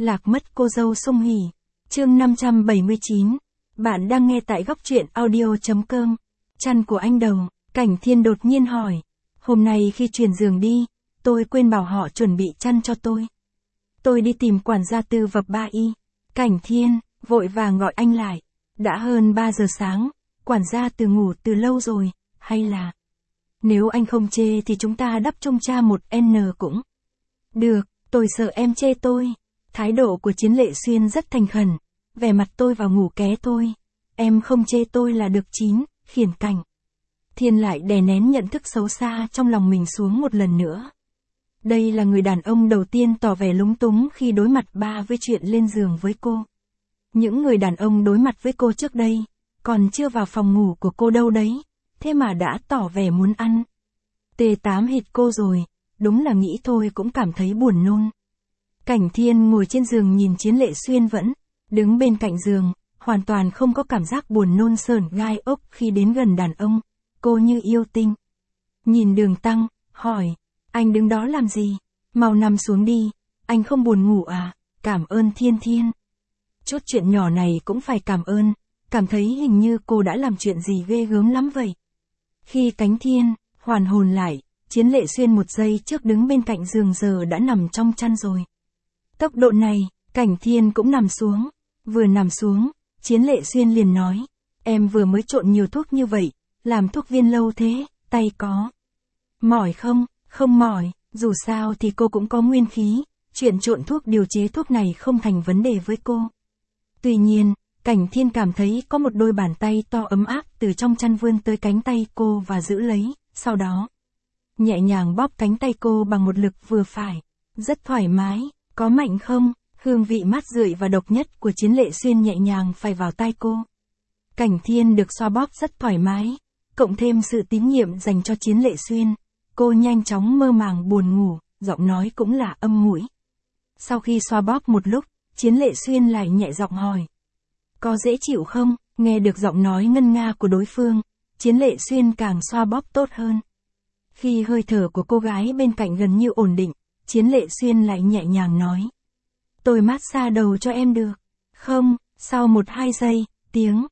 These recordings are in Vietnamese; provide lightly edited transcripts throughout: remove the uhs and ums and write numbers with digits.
Lạc mất cô dâu Song Hỷ. Chương 579. Bạn đang nghe tại góc truyện audio.com. Chăn của anh Đầu. Cảnh Thiên đột nhiên hỏi. Hôm nay khi chuyển giường đi, tôi quên bảo họ chuẩn bị chăn cho tôi. Tôi đi tìm quản gia Tư Vập Ba Y. Cảnh Thiên vội vàng gọi anh lại. Đã hơn 3 giờ sáng, quản gia Từ ngủ từ lâu rồi, hay là... Nếu anh không chê thì chúng ta đắp chung cha một N cũng. Được, tôi sợ em chê tôi. Thái độ của Chiến Lệ Xuyên rất thành khẩn. Vẻ mặt tôi vào ngủ ké tôi. Em không chê tôi là được chín, Khiển Cảnh. Thiên lại đè nén nhận thức xấu xa trong lòng mình xuống một lần nữa. Đây là người đàn ông đầu tiên tỏ vẻ lúng túng khi đối mặt với chuyện lên giường với cô. Những người đàn ông đối mặt với cô trước đây, còn chưa vào phòng ngủ của cô đâu đấy, thế mà đã tỏ vẻ muốn ăn. T8 hít cô rồi, đúng là nghĩ thôi cũng cảm thấy buồn nôn. Cảnh Thiên ngồi trên giường nhìn Chiến Lệ Xuyên vẫn đứng bên cạnh giường, hoàn toàn không có cảm giác buồn nôn sởn gai ốc khi đến gần đàn ông, cô như yêu tinh. Nhìn Đường Tăng, hỏi, anh đứng đó làm gì? Mau nằm xuống đi, anh không buồn ngủ à? Cảm ơn Thiên Thiên. Chút chuyện nhỏ này cũng phải cảm ơn, cảm thấy hình như cô đã làm chuyện gì ghê gớm lắm vậy. Khi Cảnh Thiên hoàn hồn lại, Chiến Lệ Xuyên một giây trước đứng bên cạnh giường giờ đã nằm trong chăn rồi. Tốc độ này, Cảnh Thiên cũng nằm xuống. Vừa nằm xuống, Chiến Lệ Xuyên liền nói, em vừa mới trộn nhiều thuốc như vậy, làm thuốc viên lâu thế, tay có mỏi không? Không mỏi, dù sao thì cô cũng có nguyên khí, chuyện trộn thuốc điều chế thuốc này không thành vấn đề với cô. Tuy nhiên, Cảnh Thiên cảm thấy có một đôi bàn tay to ấm áp từ trong chăn vươn tới cánh tay cô và giữ lấy, sau đó nhẹ nhàng bóp cánh tay cô bằng một lực vừa phải, rất thoải mái. Có mạnh không? Hương vị mát rượi và độc nhất của Chiến Lệ Xuyên nhẹ nhàng phai vào tai cô. Cảnh Thiên được xoa bóp rất thoải mái, cộng thêm sự tín nhiệm dành cho Chiến Lệ Xuyên, cô nhanh chóng mơ màng buồn ngủ, giọng nói cũng là âm mũi. Sau khi xoa bóp một lúc, Chiến Lệ Xuyên lại nhẹ giọng hỏi, có dễ chịu không? Nghe được giọng nói ngân nga của đối phương, Chiến Lệ Xuyên càng xoa bóp tốt hơn. Khi hơi thở của cô gái bên cạnh gần như ổn định, Chiến Lệ Xuyên lại nhẹ nhàng nói, tôi massage đầu cho em được không? Sau 1-2 giây, tiếng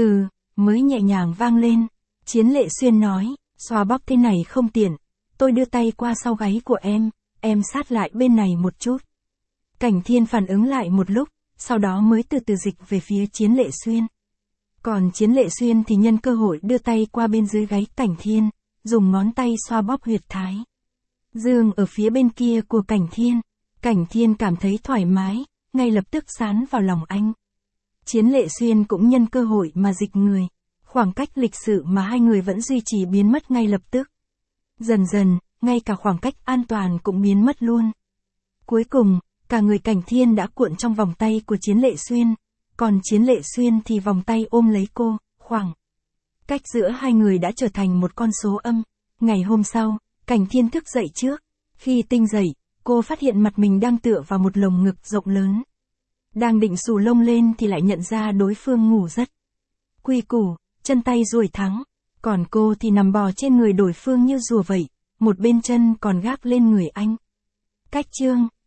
mới nhẹ nhàng vang lên. Chiến Lệ Xuyên nói, xoa bóp thế này không tiện, tôi đưa tay qua sau gáy của em sát lại bên này một chút. Cảnh Thiên phản ứng lại một lúc, sau đó mới từ từ dịch về phía Chiến Lệ Xuyên. Còn Chiến Lệ Xuyên thì nhân cơ hội đưa tay qua bên dưới gáy Cảnh Thiên, dùng ngón tay xoa bóp huyệt thái dương ở phía bên kia của Cảnh Thiên. Cảnh Thiên cảm thấy thoải mái, ngay lập tức sán vào lòng anh. Chiến Lệ Xuyên cũng nhân cơ hội mà dịch người. Khoảng cách lịch sự mà hai người vẫn duy trì biến mất ngay lập tức. Dần dần, ngay cả khoảng cách an toàn cũng biến mất luôn. Cuối cùng, cả người Cảnh Thiên đã cuộn trong vòng tay của Chiến Lệ Xuyên, còn Chiến Lệ Xuyên thì vòng tay ôm lấy cô, khoảng cách giữa hai người đã trở thành một con số âm. Ngày hôm sau, Cảnh Thiên thức dậy trước. Khi tinh dậy, cô phát hiện mặt mình đang tựa vào một lồng ngực rộng lớn. Đang định xù lông lên thì lại nhận ra đối phương ngủ rất quy củ, chân tay duỗi thẳng, còn cô thì nằm bò trên người đối phương như rùa vậy, một bên chân còn gác lên người anh. Cách chương